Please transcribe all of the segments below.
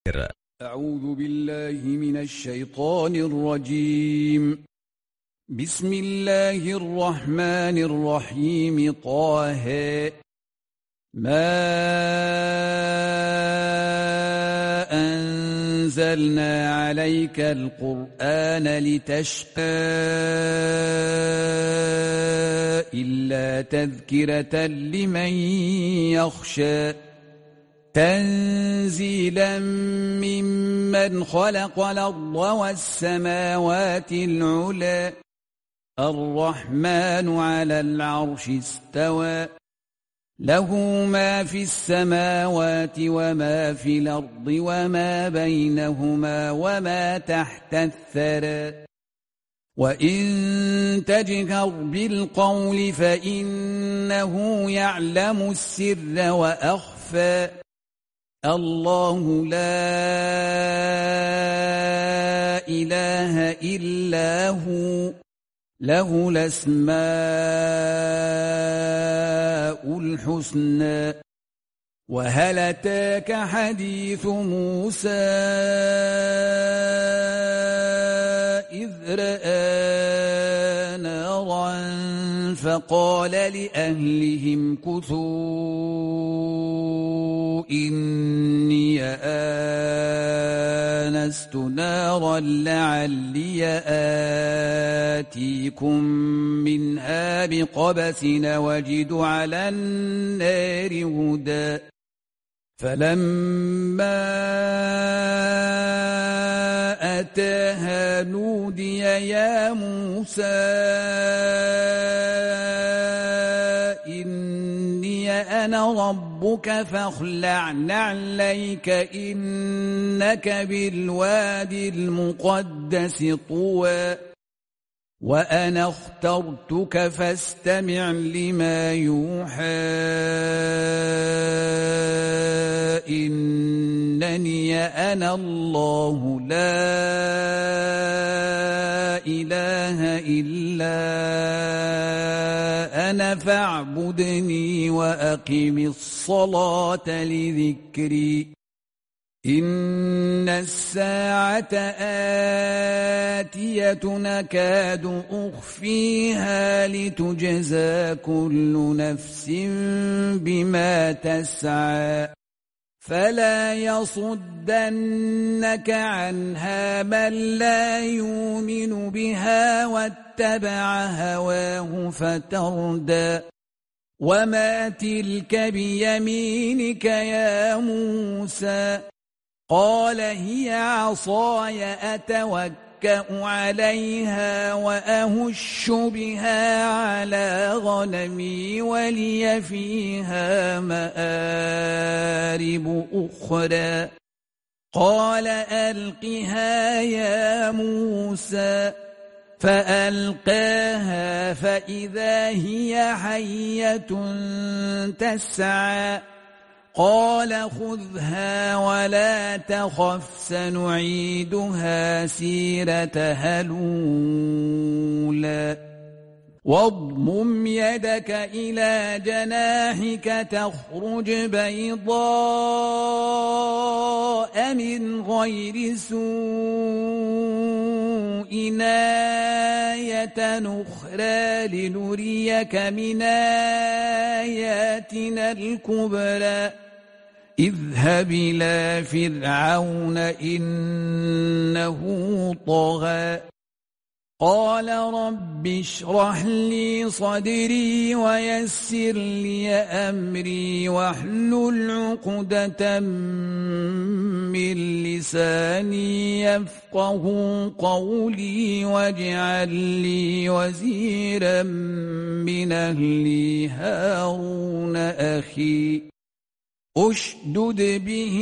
أعوذ بالله من الشيطان الرجيم. بسم الله الرحمن الرحيم. طه ما أنزلنا عليك القرآن لتشقى إلا تذكرة لمن يخشى تنزيلا ممن خلق الأرض والسماوات العلى الرحمن على العرش استوى له ما في السماوات وما في الأرض وما بينهما وما تحت الثرى وإن تجهر بالقول فإنه يعلم السر وأخفى الله لا إله إلا هو له الأسماء الحسنى وهل أتاك حديث موسى إذ رأى نارا فقال لأهلهم كثوا إني آنست نارا لعلي آتيكم منها بقبس وجد على النار هدى فلما أتاها نودي يا موسى إني أنا ربك فاخلع نعليك إنك بالوادي المقدس طوى وأنا اخترتك فاستمع لما يوحى إنني أنا الله لا إله إلا أنا فاعبدني وأقم الصلاة لذكري إن الساعة آتية نكاد أخفيها لتجزى كل نفس بما تسعى فلا يصدنك عنها من لا يؤمن بها واتبع هواه فتردى وما تلك بيمينك يا موسى قال هي عصاي أتوكأ عليها وأهش بها على غنمي ولي فيها مآرب أخرى قال ألقها يا موسى فألقاها فإذا هي حية تسعى قال خذها ولا تخف سنعيدها سيرتها الأولى واضمم يدك إلى جناحك تخرج بيضاء من غير سوء آية أخرى لنريك من آياتنا الكبرى اذهب إلى فرعون إنه طغى قال رب اشرح لي صدري ويسر لي أمري واحلل عقدة من لساني يفقه قولي واجعل لي وزيرا من أهلي هارون أخي أشدد به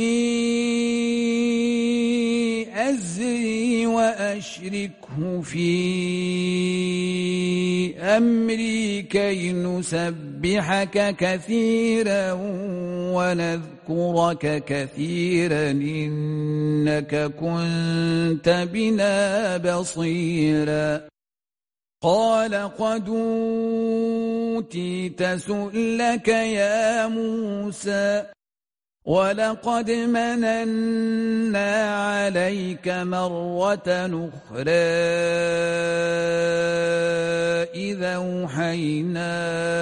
أزري وأشركه في أمري كي نسبحك كثيرا ونذكرك كثيرا إنك كنت بنا بصيرا قال قد أوتيت سؤلك يا موسى ولقد مننا عليك مرة أخرى إذا أوحينا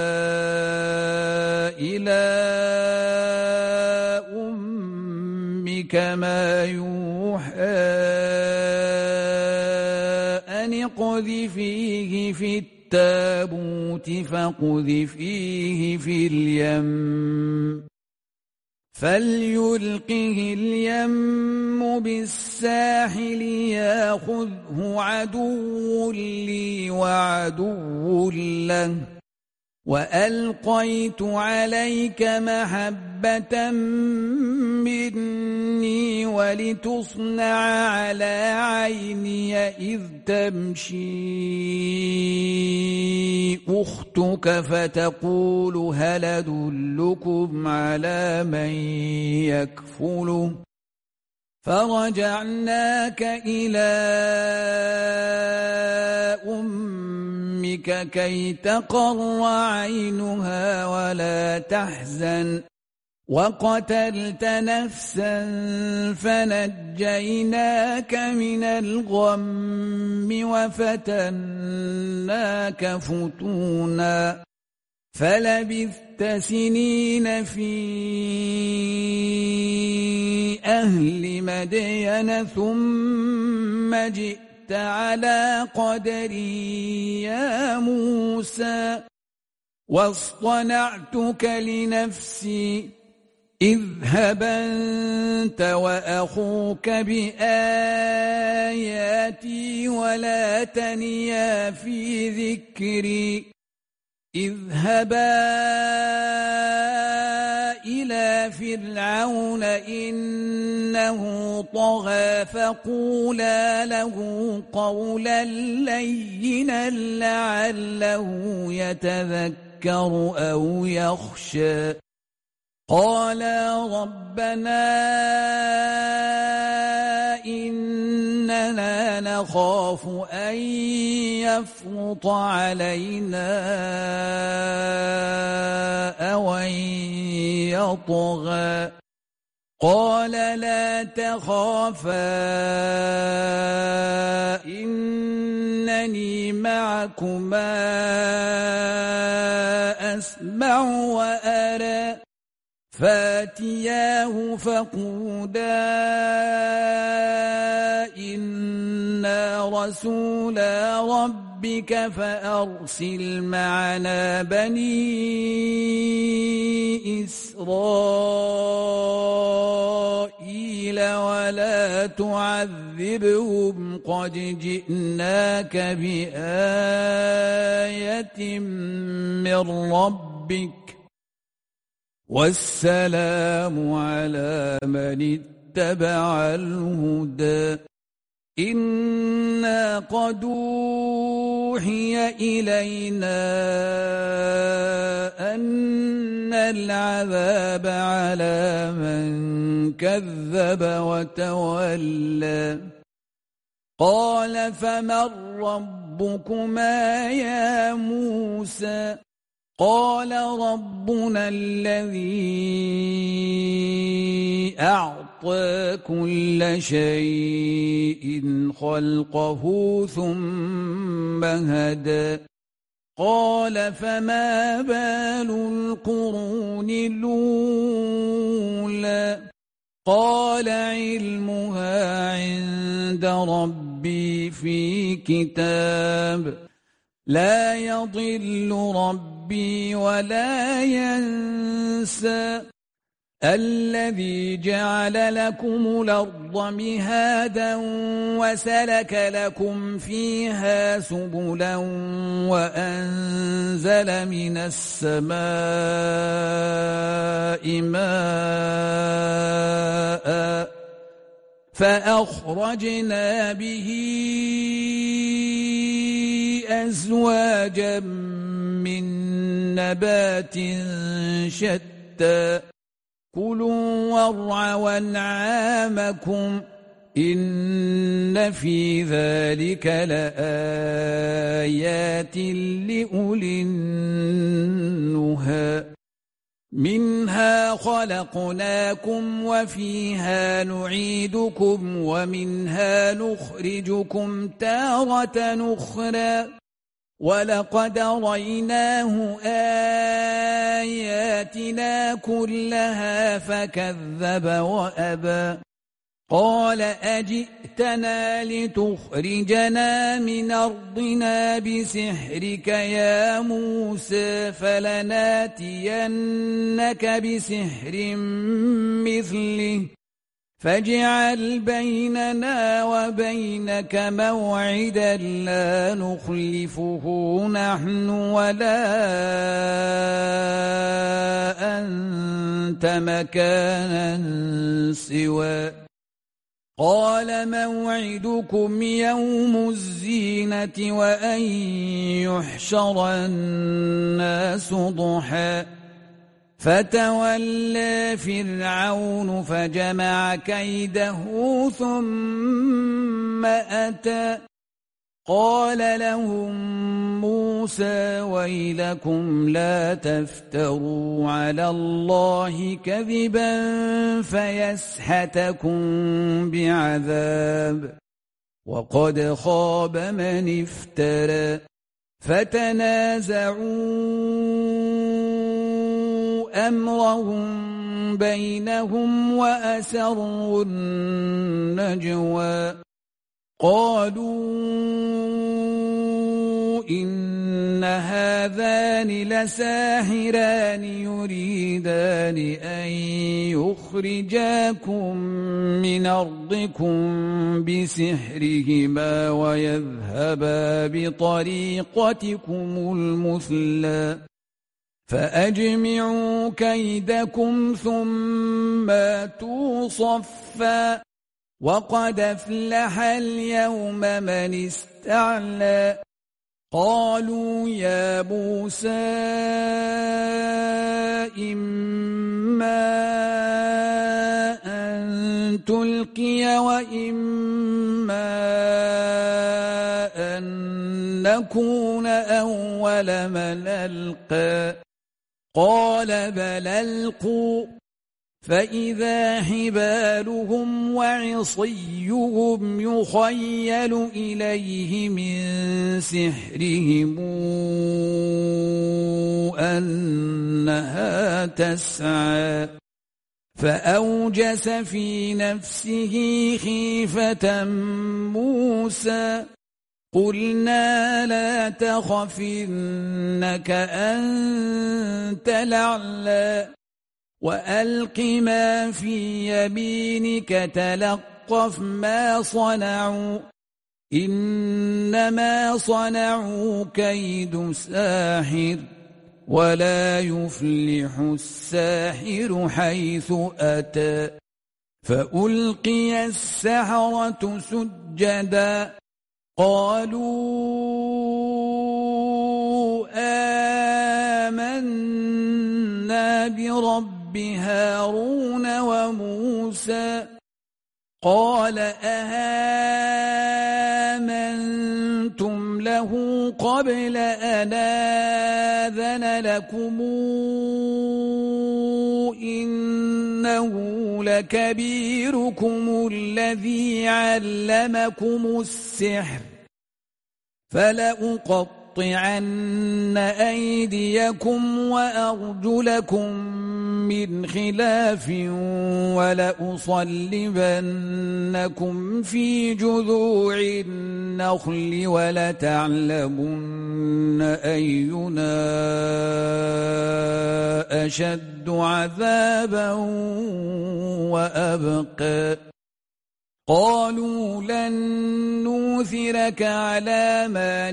إلى أمك ما يوحى أن اقذفيه في التابوت فاقذفيه في اليم فليلقه اليم بالساحل ياخذه عدو لي وعدو له وألقيت عليك محبة مني ولتصنع على عيني إذ تمشي أختك فتقول هل أدلكم على من يكفله فرجعناك إلى أمك كي تقر عينها ولا تحزن وقتلت نفسا فنجيناك من الغم وفتناك فتونا فلبثت سنين في أهل مدين ثم جئت على قدري يا موسى واصطنعتك لنفسي اذهب أنت وأخوك بآياتي ولا تنيا في ذكري اذهبا إلى فرعون إنه طغى فقولا له قولا لينا لعله يتذكر أو يخشى قالا ربنا إننا نخاف أن يفرط علينا أو أن يطغى قال لا تخافا إنني معكما أسمع وأرى فاتياه فقولا إنا رسولا ربك فأرسل معنا بني إسرائيل ولا تعذبهم قد جئناك بآية من ربك والسلام على من اتبع الهدى إنا قد أوحي إلينا أن العذاب على من كذب وتولى قال فمن ربكما يا موسى قال ربنا الذي أعطى كل شيء خلقه ثم هدى قال فما بال القرون الأولى قال علمها عند ربي في كتاب لا يضل ربي ولا ينسى الذي جعل لكم الأرض مهادا وسلك لكم فيها سبلا وأنزل من السماء ماء فأخرجنا به أزواجا من نبات شتى كلوا وارعوا أنعامكم إن في ذلك لآيات لأولي النهى منها خلقناكم وفيها نعيدكم ومنها نخرجكم تارة أخرى ولقد رأيناه آياتنا كلها فكذب وأبى قال أجئتنا لتخرجنا من أرضنا بسحرك يا موسى فلناتينك بسحر مثله فاجعل بيننا وبينك موعدا لا نخلفه نحن ولا أنت مكانا سوى قال موعدكم يوم الزينة وأن يحشر الناس ضحى فتولى فرعون فجمع كيده ثم أتى قال لهم موسى ويلكم لا تفتروا على الله كذبا فيسحتكم بعذاب وقد خاب من افترى فتنازعوا أمرهم بينهم وأسروا النجوى قالوا إن هذان لساحران يريدان أن يخرجاكم من أرضكم بسحرهما ويذهبا بطريقتكم المثلى فأجمعوا كيدكم ثم أتوا صفا وقد أفلح اليوم من استعلى قالوا يا موسى إما أن تلقي وإما أن نكون أول من ألقى قال بل ألقوا فإذا حبالهم وعصيهم يخيل إليه من سحرهم أنها تسعى فأوجس في نفسه خيفة موسى قلنا لا تخف إنك أنت الأعلى وألق ما في يمينك تلقف ما صنعوا إنما صنعوا كيد ساحر ولا يفلح الساحر حيث أتى فألقي السحرة سجدا قالوا آمنا برب هارون وموسى قال أهامنتم له قبل أن آذن لكم إنه لكبيركم الذي علمكم السحر فلأقطعن أيديكم وأرجلكم من خلاف ولأصلبنكم في جذوع النخل ولتعلمن أينا أشد عذابا وأبقى قالوا لن نؤثرك على ما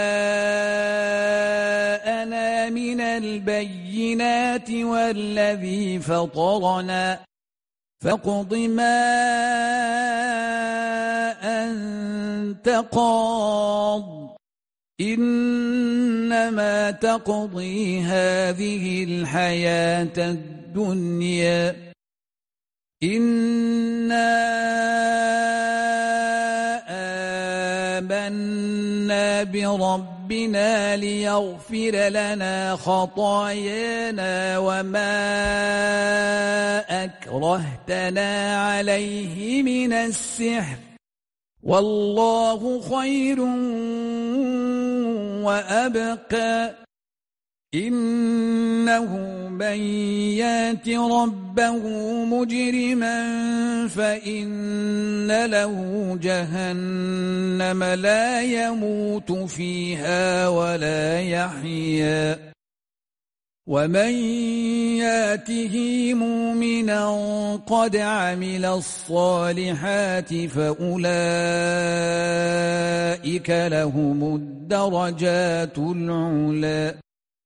جاءنا من البينات والذي فطرنا فاقض ما أنت قاض إنما تقضي هذه الحياة الدنيا إنا آمنا بربنا ربنا ليغفر لنا خطايانا وما أكرهتنا عليه من السحر والله خير وأبقى إنه من يات ربه مجرما فإن له جهنم لا يموت فيها ولا يحيا ومن ياته مؤمنا قد عمل الصالحات فأولئك لهم الدرجات العلى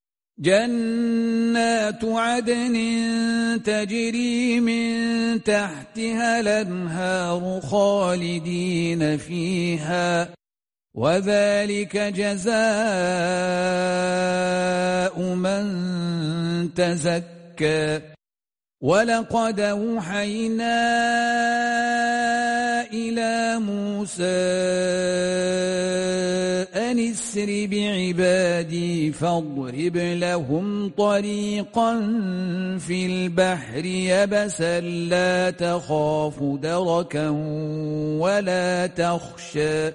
جنات عدن تجري من تحتها الأنهار خالدين فيها وذلك جزاء من تزكى ولقد أوحينا إلى موسى أن اسر بعبادي فاضرب لهم طريقا في البحر يبسا لا تخاف دركا ولا تخشى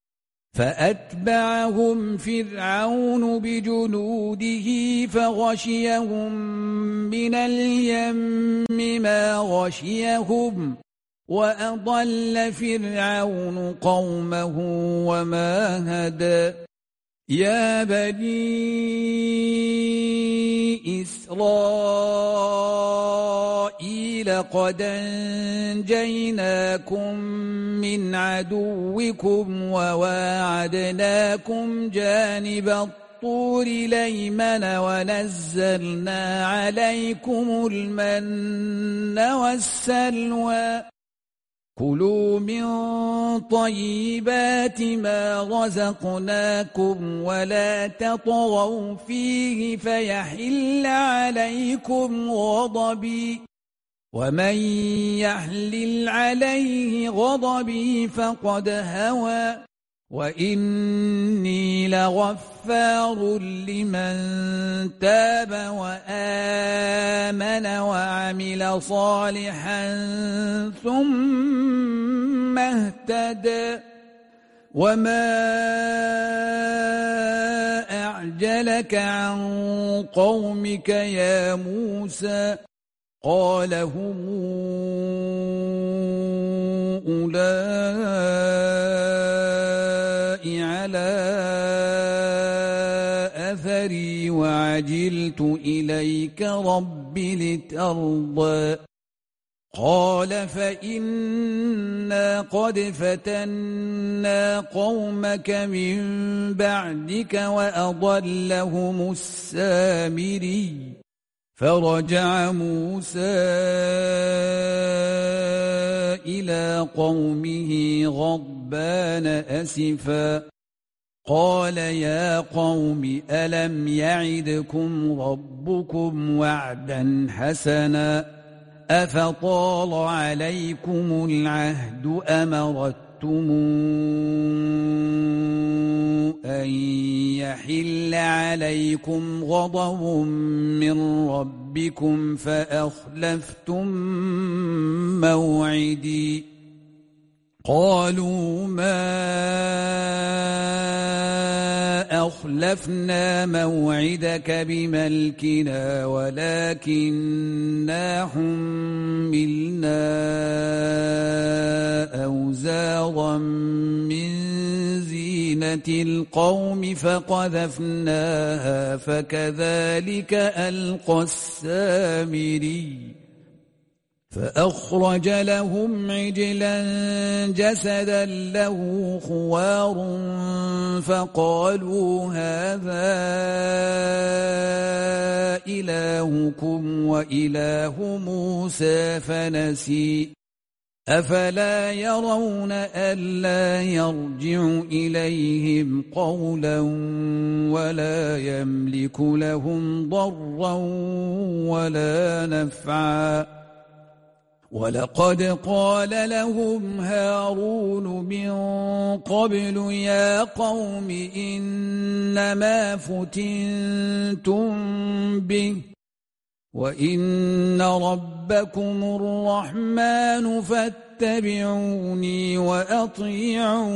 فأتبعهم فرعون بجنوده فغشيهم من اليم ما غشيهم وأضل فرعون قومه وما هدى يا بني إسرائيل قد أنجيناكم من عدوكم وواعدناكم جانب الطور الأيمن ونزلنا عليكم المن والسلوى كلوا من طيبات ما رزقناكم ولا تطغوا فيه فيحل عليكم غضبي ومن يحلل عليه غضبي فقد هوى وإني لغفار لمن تاب وآمن وعمل صالحا ثم اهتدى وما أعجلك عن قومك يا موسى قال هم أولئك على أثري وعجلت إليك رب لترضى قال فإنا قد فتنا قومك من بعدك وأضلهم السامري فرجع موسى إلى قومه غضبان أسفا قال يا قوم ألم يعدكم ربكم وعدا حسنا أفطال عليكم العهد أم أردتم أن يحل عليكم غضب من ربكم فأخلفتم موعدي قالوا ما أخلفنا موعدك بملكنا ولكننا حملنا أوزارا من زينة القوم فقذفناها فكذلك ألقى السامري فأخرج لهم عجلا جسدا له خوار فقالوا هذا إلهكم وإله موسى فنسي أفلا يرون ألا يرجع إليهم قولا ولا يملك لهم ضرا ولا نفعا ولقد قال لهم هارون من قبل يا قوم إنما فتنتم به وإن ربكم الرحمن فاتبعوني وأطيعوا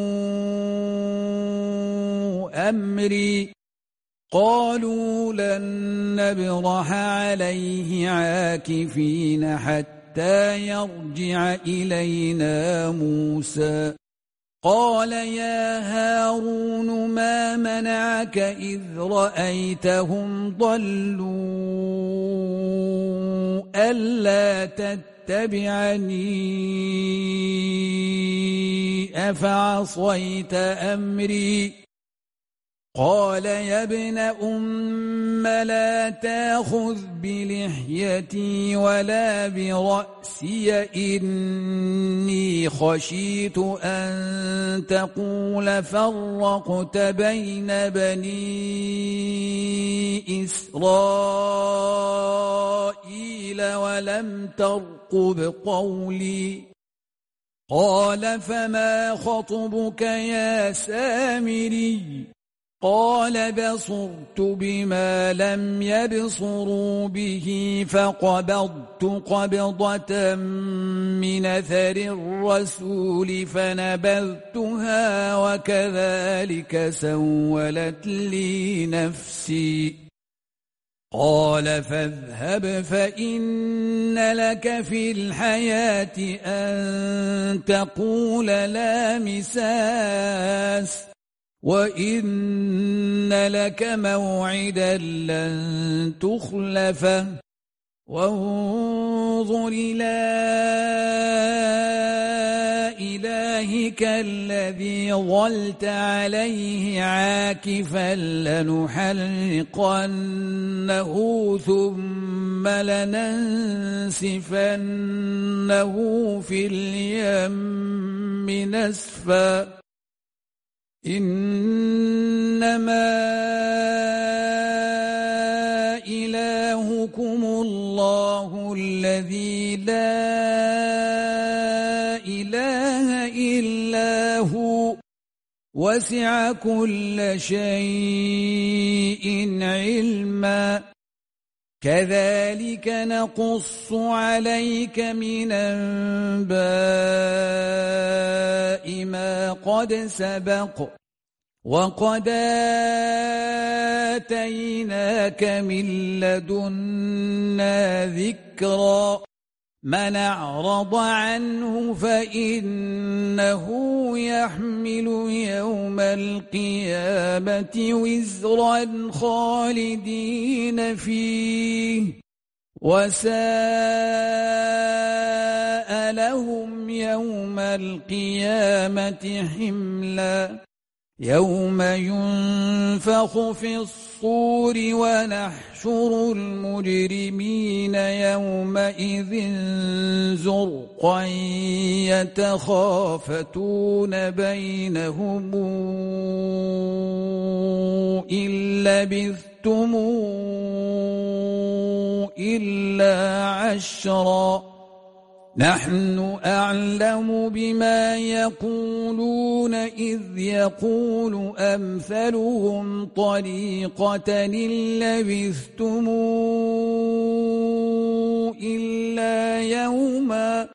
أمري قالوا لن نبرح عليه عاكفين حتى يرجع إلينا موسى قال يا هارون ما منعك إذ رأيتهم ضلوا ألا تتبعني أفعصيت أمري قال يا ابن أم لا تأخذ بلحيتي ولا برأسي إني خشيت أن تقول فرقت بين بني إسرائيل ولم ترقب قولي قال فما خطبك يا سامري قال بصرت بما لم يبصروا به فقبضت قبضة من أثر الرسول فنبذتها وكذلك سولت لي نفسي قال فاذهب فإن لك في الحياة أن تقول لا مساس وإن لك موعدا لن تخلفه وانظر إلى إلهك الذي ظلت عليه عاكفا لنحرقنه ثم لننسفنه في اليم نسفا إنما إلهكم الله الذي لا إله إلا هو وسع كل شيء علما كذلك نقص عليك من أنباء ما قد سبق وقد آتيناك من لدنا ذكرا من أعرض عنه فإنه يحمل يوم القيامة وزرا خالدين فيه وساء لهم يوم القيامة حملا يوم ينفخ في الصور ونحشر المجرمين يومئذ زرقا يتخافتون بينهم إن لبثتم إلا عشرا نحن أعلم بما يقولون إذ يقول أمثلهم طريقة إن لبثتم إلا يوما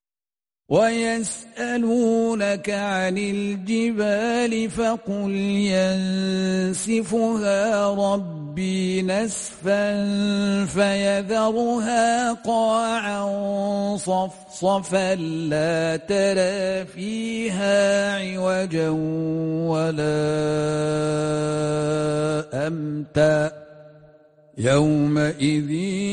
ويسألونك عن الجبال فقل ينسفها ربي نسفا فيذرها قاعا صفصفا لا ترى فيها عوجا ولا أمتا يومئذ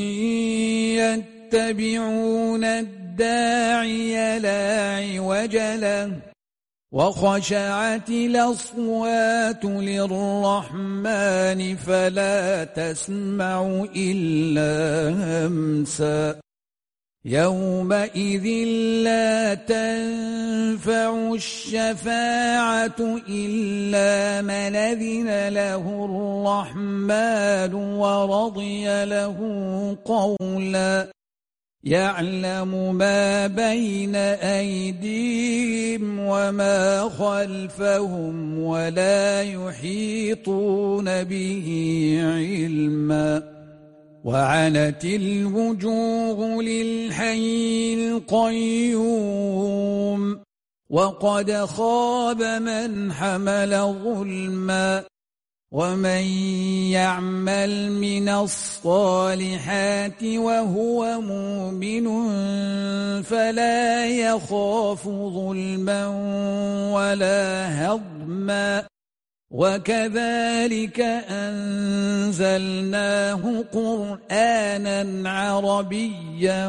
يتبعون الداعي لا عوج له وخشعت الأصوات للرحمن فلا تسمع إلا همسا يومئذ لا تنفع الشفاعة إلا من أذن له الرحمن ورضي له قولا يعلم ما بين أيديهم وما خلفهم ولا يحيطون به علما وعنت الوجوه للحي القيوم وقد خاب من حمل ظلما ومن يعمل من الصالحات وهو مؤمن فلا يخاف ظلما ولا هضما وكذلك أنزلناه قرآنا عربيا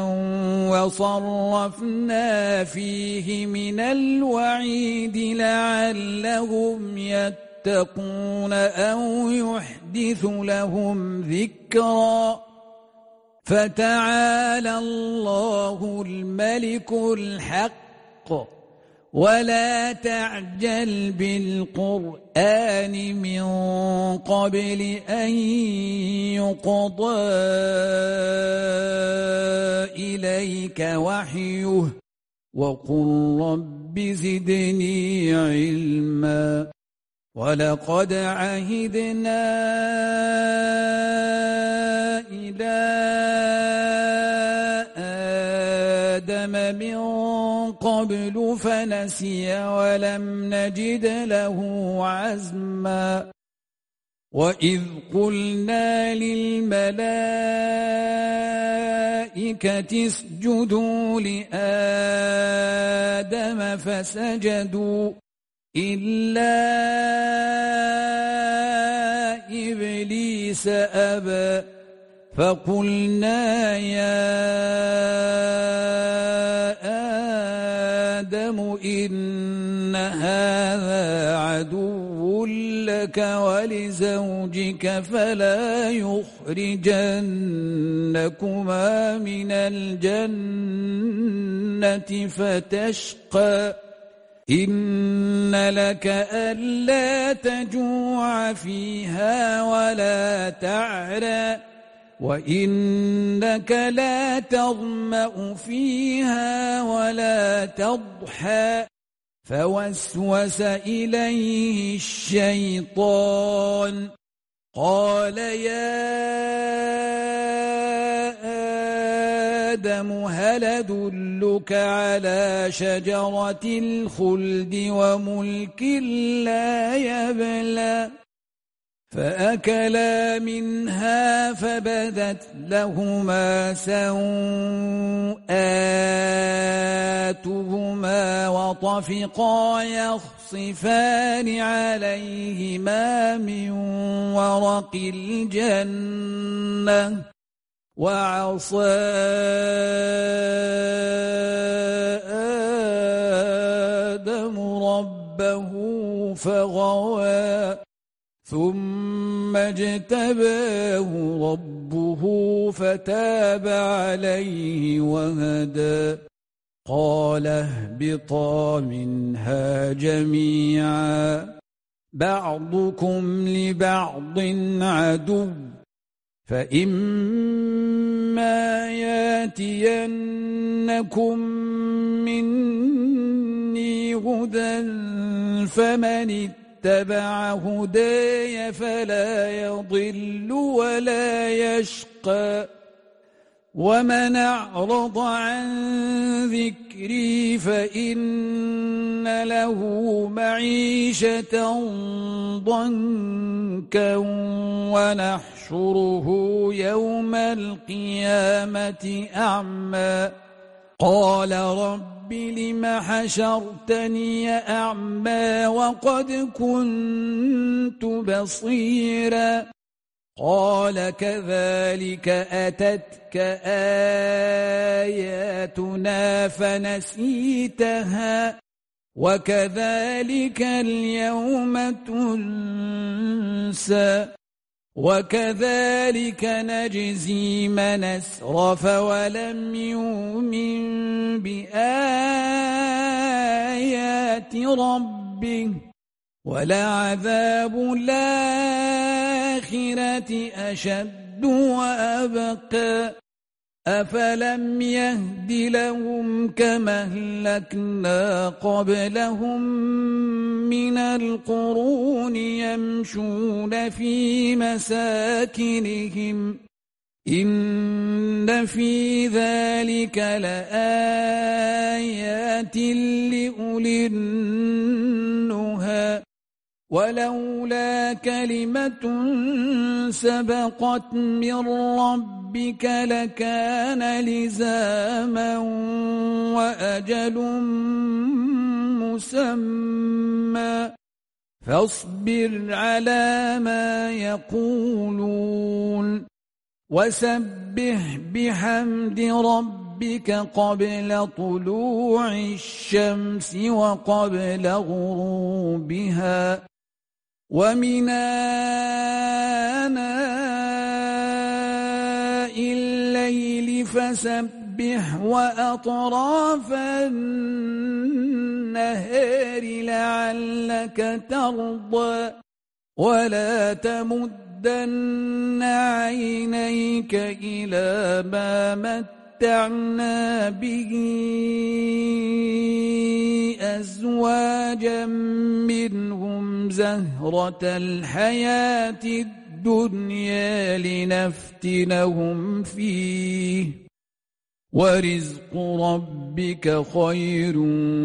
وصرفنا فيه من الوعيد لعلهم يتقون أو يحدث لهم ذكرا فتعالى الله الملك الحق ولا تعجل بالقرآن من قبل أن يقضى إليك وحيه وقل رب زدني علما ولقد عهدنا إلى آدم من قبل فنسي ولم نجد له عزما وإذ قلنا للملائكة اسجدوا لآدم فسجدوا إلا إبليس أبى فقلنا يا آدم إن هذا عدو لك ولزوجك فلا يخرجنكما من الجنة فتشقى إن لك ألا تجوع فيها ولا تعرى وإنك لا تظمأ فيها ولا تضحى فوسوس إليه الشيطان قال يا آدم هل أدلك على شجرة الخلد وملك لا يبلى فأكلا منها فبدت لهما سوآتهما وطفقا يخصفان عليهما من ورق الجنة وعصى آدم ربه فغوى ثم اجتباه ربه فتاب عليه وهدى قال اهبطا منها جميعا بعضكم لبعض عدو فإما ياتينكم مني هدى فمن اتبع هداي فلا يضل ولا يشقى ومن أعرض عن ذكري فإن له معيشة ضنكا ونحشره يوم القيامة أعمى قال رب لم حشرتني أعمى وقد كنت بصيرا قال كذلك أتتك آياتنا فنسيتها وكذلك اليوم تنسى وكذلك نجزي من أسرف ولم يؤمن بآيات ربه ولعذاب الآخرة أشد وأبقى أفلم يهد لهم كما أهلكنا قبلهم من القرون يمشون في مساكنهم إن في ذلك لآيات لأولي النهى ولولا كلمة سبقت من ربك لكان لزاما وأجل مسمى فاصبر على ما يقولون وسبح بحمد ربك قبل طلوع الشمس وقبل غروبها ومن آناء الليل فسبح وأطراف النهار لعلك ترضى ولا تمدن عينيك إلى ما متعنا به أزواجا منهم زهرة الحياة الدنيا لنفتنهم فيه ورزق ربك خير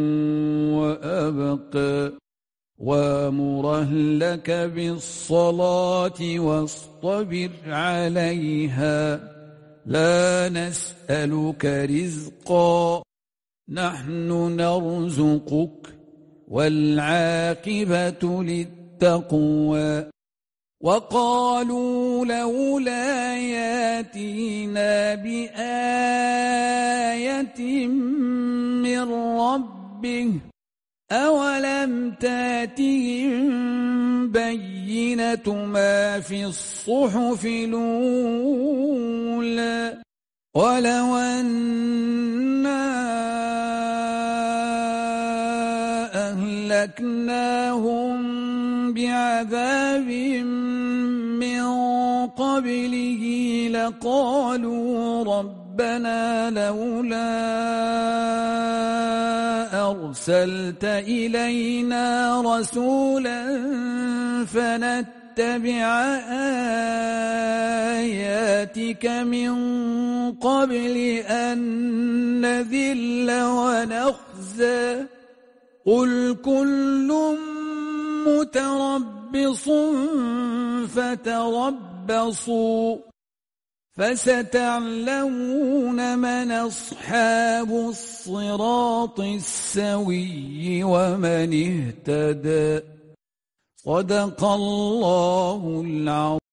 وأبقى وامر أهلك بالصلاة واصطبر عليها لا نسألك رزقا نحن نرزقك والعاقبة للتقوى وقالوا لولا ياتينا بآية من ربه أولم تاتهم بينة ما في الصحف الأولى ولو أنا أهلكناهم بعذاب من قبله لقالوا ربنا لولا أرسلت إلينا رسولا فنتبع آياتك من قبل أن نذل ونخزى قل كل متربص فتربصوا فستعلمون من أصحاب الصراط السوي ومن اهتدى صدق الله العظيم.